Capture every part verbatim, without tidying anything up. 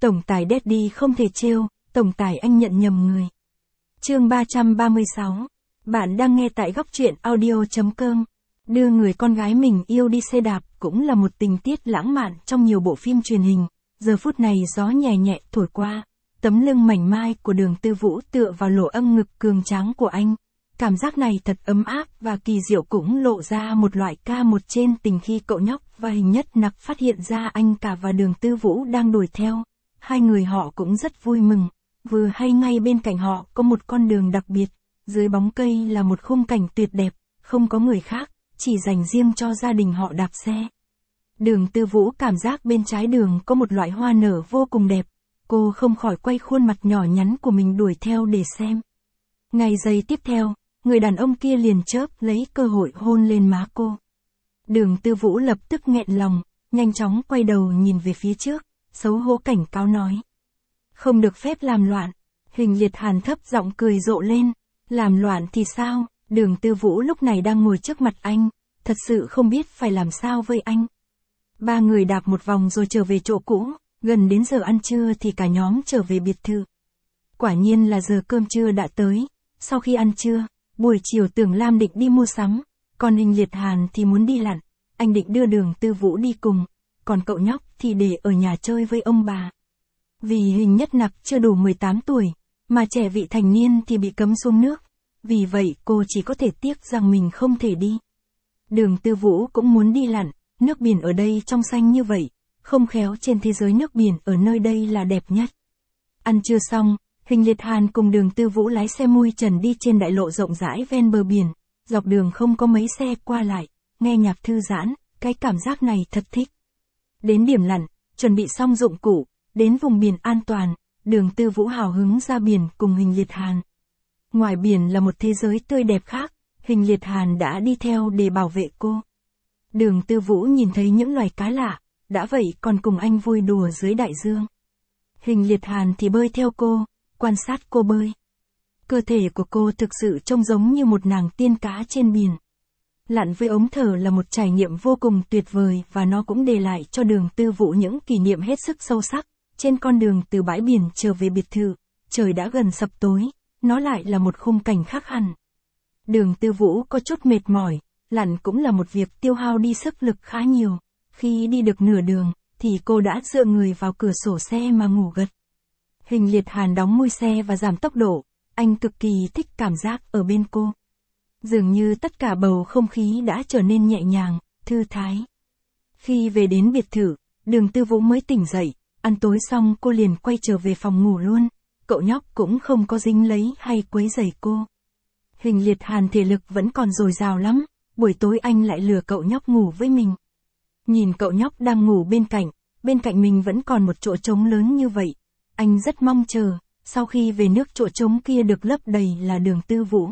Tổng tài Daddy không thể trêu, tổng tài anh nhận nhầm người. Chương ba trăm ba mươi sáu. Bạn đang nghe tại góc truyện audio.com. Đưa người con gái mình yêu đi xe đạp cũng là một tình tiết lãng mạn trong nhiều bộ phim truyền hình. Giờ phút này gió nhẹ nhẹ thổi qua, tấm lưng mảnh mai của Đường Tư Vũ tựa vào lỗ âm ngực cường tráng của anh. Cảm giác này thật ấm áp và kỳ diệu, cũng lộ ra một loại ca một trên tình khi cậu nhóc và Hình Nhất Nặc phát hiện ra anh cả và Đường Tư Vũ đang đuổi theo. Hai người họ cũng rất vui mừng, vừa hay ngay bên cạnh họ có một con đường đặc biệt, dưới bóng cây là một khung cảnh tuyệt đẹp, không có người khác, chỉ dành riêng cho gia đình họ đạp xe. Đường Tư Vũ cảm giác bên trái đường có một loại hoa nở vô cùng đẹp, cô không khỏi quay khuôn mặt nhỏ nhắn của mình đuổi theo để xem. Ngay giây tiếp theo, người đàn ông kia liền chớp lấy cơ hội hôn lên má cô. Đường Tư Vũ lập tức nghẹn lòng, nhanh chóng quay đầu nhìn về phía trước, xấu hổ cảnh cáo nói. Không được phép làm loạn. Hình Liệt Hàn thấp giọng cười rộ lên. Làm loạn thì sao? Đường Tư Vũ lúc này đang ngồi trước mặt anh, thật sự không biết phải làm sao với anh. Ba người đạp một vòng rồi trở về chỗ cũ, gần đến giờ ăn trưa thì cả nhóm trở về biệt thự. Quả nhiên là giờ cơm trưa đã tới. Sau khi ăn trưa, buổi chiều Tưởng Lam định đi mua sắm, còn Hình Liệt Hàn thì muốn đi lặn. Anh định đưa Đường Tư Vũ đi cùng, còn cậu nhóc thì để ở nhà chơi với ông bà. Vì Hình Nhất Nặc chưa đủ mười tám tuổi, mà trẻ vị thành niên thì bị cấm xuống nước. Vì vậy cô chỉ có thể tiếc rằng mình không thể đi. Đường Tư Vũ cũng muốn đi lặn, nước biển ở đây trong xanh như vậy, không khéo trên thế giới nước biển ở nơi đây là đẹp nhất. Ăn trưa xong, Hình Liệt Hàn cùng Đường Tư Vũ lái xe mui trần đi trên đại lộ rộng rãi ven bờ biển, dọc đường không có mấy xe qua lại, nghe nhạc thư giãn, cái cảm giác này thật thích. Đến điểm lặn, chuẩn bị xong dụng cụ, đến vùng biển an toàn, Đường Tư Vũ hào hứng ra biển cùng Hình Liệt Hàn. Ngoài biển là một thế giới tươi đẹp khác, Hình Liệt Hàn đã đi theo để bảo vệ cô. Đường Tư Vũ nhìn thấy những loài cá lạ, đã vậy còn cùng anh vui đùa dưới đại dương. Hình Liệt Hàn thì bơi theo cô, quan sát cô bơi. Cơ thể của cô thực sự trông giống như một nàng tiên cá trên biển. Lặn với ống thở là một trải nghiệm vô cùng tuyệt vời và nó cũng để lại cho Đường Tư Vũ những kỷ niệm hết sức sâu sắc. Trên con đường từ bãi biển trở về biệt thự, trời đã gần sập tối, nó lại là một khung cảnh khác hẳn. Đường Tư Vũ có chút mệt mỏi, lặn cũng là một việc tiêu hao đi sức lực khá nhiều. Khi đi được nửa đường, thì cô đã dựa người vào cửa sổ xe mà ngủ gật. Hình Liệt Hàn đóng mui xe và giảm tốc độ, anh cực kỳ thích cảm giác ở bên cô. Dường như tất cả bầu không khí đã trở nên nhẹ nhàng, thư thái. Khi về đến biệt thự, Đường Tư Vũ mới tỉnh dậy, ăn tối xong cô liền quay trở về phòng ngủ luôn. Cậu nhóc cũng không có dính lấy hay quấy rầy cô. Hình Liệt Hàn thể lực vẫn còn dồi dào lắm, buổi tối anh lại lừa cậu nhóc ngủ với mình. Nhìn cậu nhóc đang ngủ bên cạnh, bên cạnh mình vẫn còn một chỗ trống lớn như vậy. Anh rất mong chờ, sau khi về nước chỗ trống kia được lấp đầy là Đường Tư Vũ.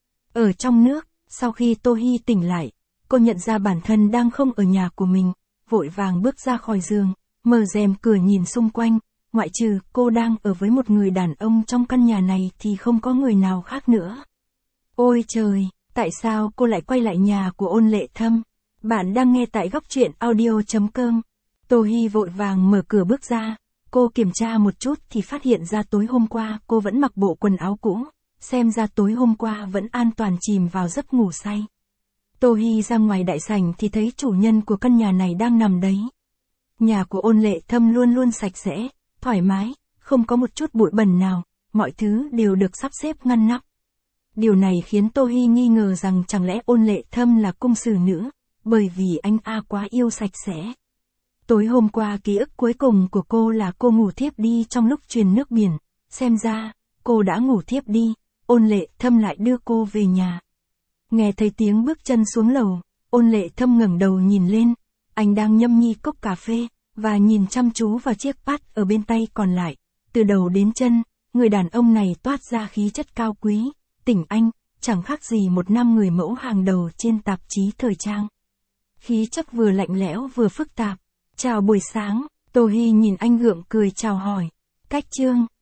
Ở trong nước, sau khi Tô Hi tỉnh lại, cô nhận ra bản thân đang không ở nhà của mình, vội vàng bước ra khỏi giường, mở rèm cửa nhìn xung quanh, ngoại trừ cô đang ở với một người đàn ông trong căn nhà này thì không có người nào khác nữa. Ôi trời, tại sao cô lại quay lại nhà của Ôn Lệ Thâm? Bạn đang nghe tại góc truyện audio.com. Tô Hi vội vàng mở cửa bước ra, cô kiểm tra một chút thì phát hiện ra tối hôm qua cô vẫn mặc bộ quần áo cũ, xem ra tối hôm qua vẫn an toàn chìm vào giấc ngủ say. Tô Hi ra ngoài đại sảnh thì thấy chủ nhân của căn nhà này đang nằm đấy. Nhà của Ôn Lệ Thâm luôn luôn sạch sẽ, thoải mái, không có một chút bụi bẩn nào, mọi thứ đều được sắp xếp ngăn nắp. Điều này khiến Tô Hi nghi ngờ rằng chẳng lẽ Ôn Lệ Thâm là cung sử nữ, bởi vì anh A quá yêu sạch sẽ. Tối hôm qua ký ức cuối cùng của cô là cô ngủ thiếp đi trong lúc truyền nước biển, xem ra, cô đã ngủ thiếp đi, Ôn Lệ Thâm lại đưa cô về nhà. Nghe thấy tiếng bước chân xuống lầu, Ôn Lệ Thâm ngẩng đầu nhìn lên, anh đang nhâm nhi cốc cà phê, và nhìn chăm chú vào chiếc bát ở bên tay còn lại. Từ đầu đến chân, người đàn ông này toát ra khí chất cao quý, tỉnh anh, chẳng khác gì một nam người mẫu hàng đầu trên tạp chí thời trang. Khí chất vừa lạnh lẽo vừa phức tạp. Chào buổi sáng, Tô Hi nhìn anh gượng cười chào hỏi. Cách Trương,